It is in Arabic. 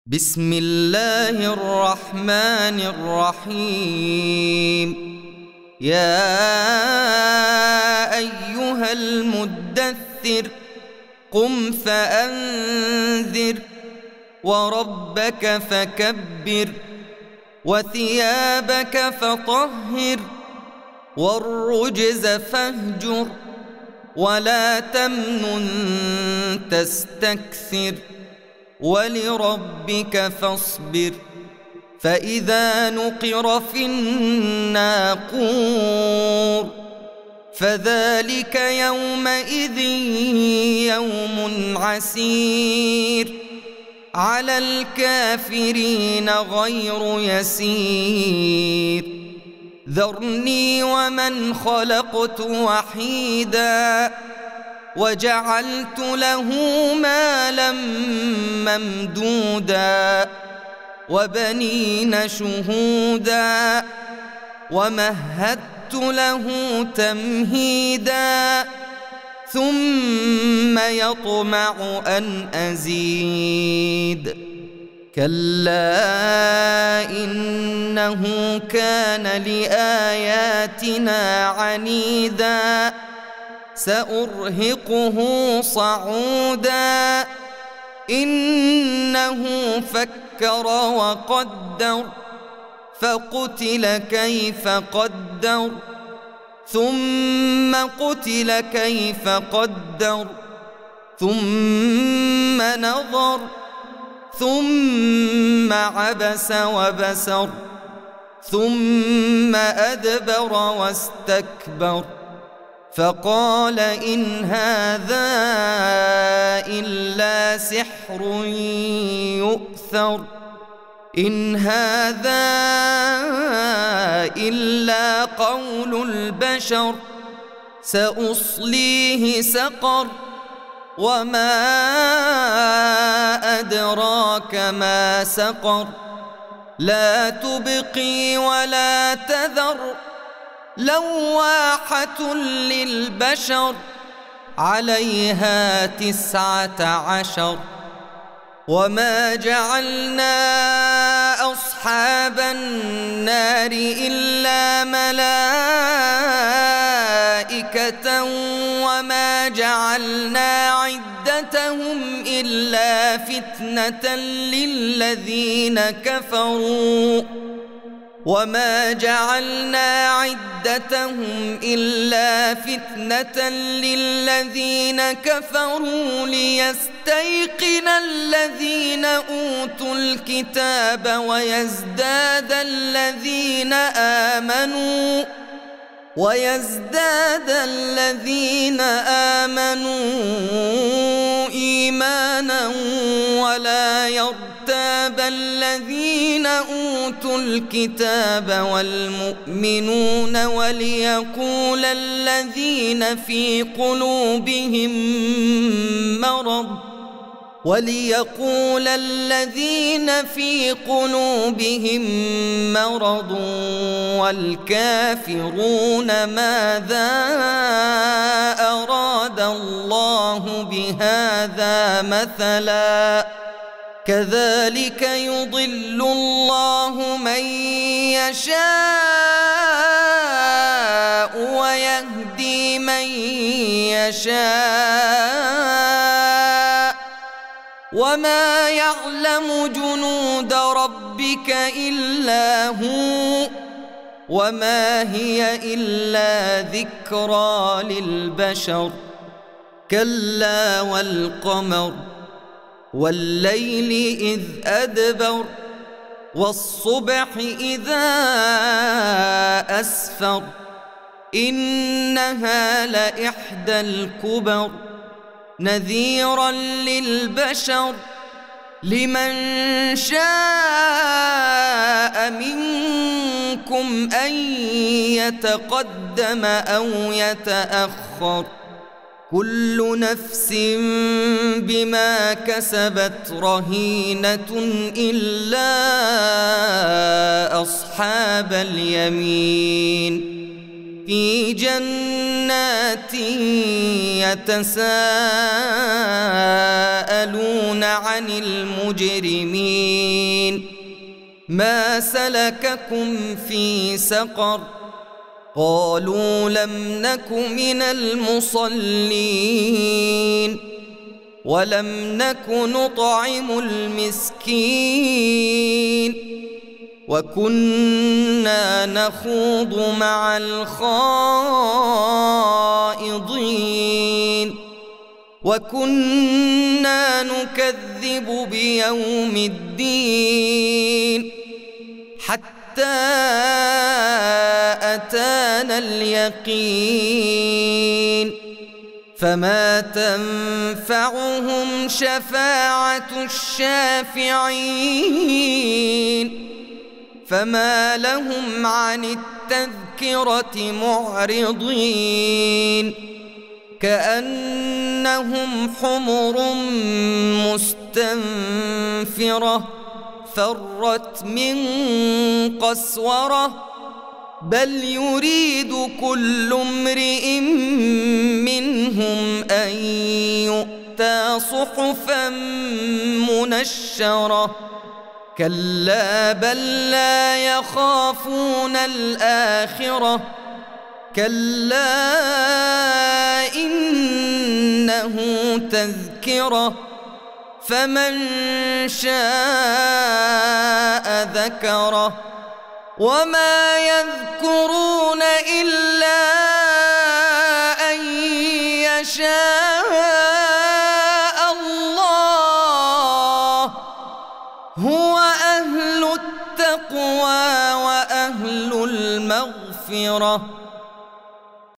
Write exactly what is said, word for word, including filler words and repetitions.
بسم الله الرحمن الرحيم. يا أيها المدثر قم فأنذر وربك فكبر وثيابك فطهر والرجز فاهجر ولا تمنن تستكثر ولربك فاصبر. فإذا نقر في الناقور فذلك يومئذ يوم عسير على الكافرين غير يسير. ذرني ومن خلقت وحيدا وجعلت له مالا ممدودا وبنين شهودا ومهدت له تمهيدا ثم يطمع أن أزيد. كلا إنه كان لآياتنا عنيدا سأرهقه صعودا. إنه فكر وقدر فقتل كيف قدر ثم قتل كيف قدر ثم نظر ثم عبس وبسر ثم أدبر واستكبر فقال إن هذا إلا سحر يؤثر. إن هذا إلا قول البشر سأصليه سقر وما أدراك ما سقر. لا تبقي ولا تذر لواحة للبشر عليها تسعة عشر. وما جعلنا أصحاب النار إلا ملائكة وما جعلنا عدتهم إلا فتنة للذين كفروا وما جعلنا عدتهم إلا فتنة للذين كفروا ليستيقن الذين أوتوا الكتاب ويزداد الذين آمنوا ويزداد الذين آمنوا إيمانا ولا يرتاب الذين أوتوا الكتاب والمؤمنون وليقول الذين في قلوبهم مرض وليقول الذين في قلوبهم مرض والكافرون ماذا أراد الله بهذا مثلا كذلك يضل الله من يشاء ويهدي من يشاء وما يعلم جنود ربك إلا هو وما هي إلا ذكرى للبشر. كلا والقمر والليل إذ أدبر والصبح إذا أسفر إنها لإحدى الكبر نذيرا للبشر لمن شاء منكم أن يتقدم أو يتأخر. كل نفس بما كسبت رهينة إلا أصحاب اليمين في جنة جنات يتساءلون عن المجرمين ما سلككم في سقر قالوا لم نك من المصلين ولم نك نطعم المسكين وكنا نخوض مع الخائضين وكنا نكذب بيوم الدين حتى أتانا اليقين فما تنفعهم شفاعة الشافعين فما لهم عن التذكرة معرضين كأنهم حمر مستنفرة فرت من قسورة بل يريد كل امرئ منهم أن يؤتى صحفا منشرة كلا بل لا يخافون الآخرة كلا إنه تذكرة فمن شاء ذكره وما يذكرون إلا أن يشاء الله هو أهل التقوى وأهل المغفرة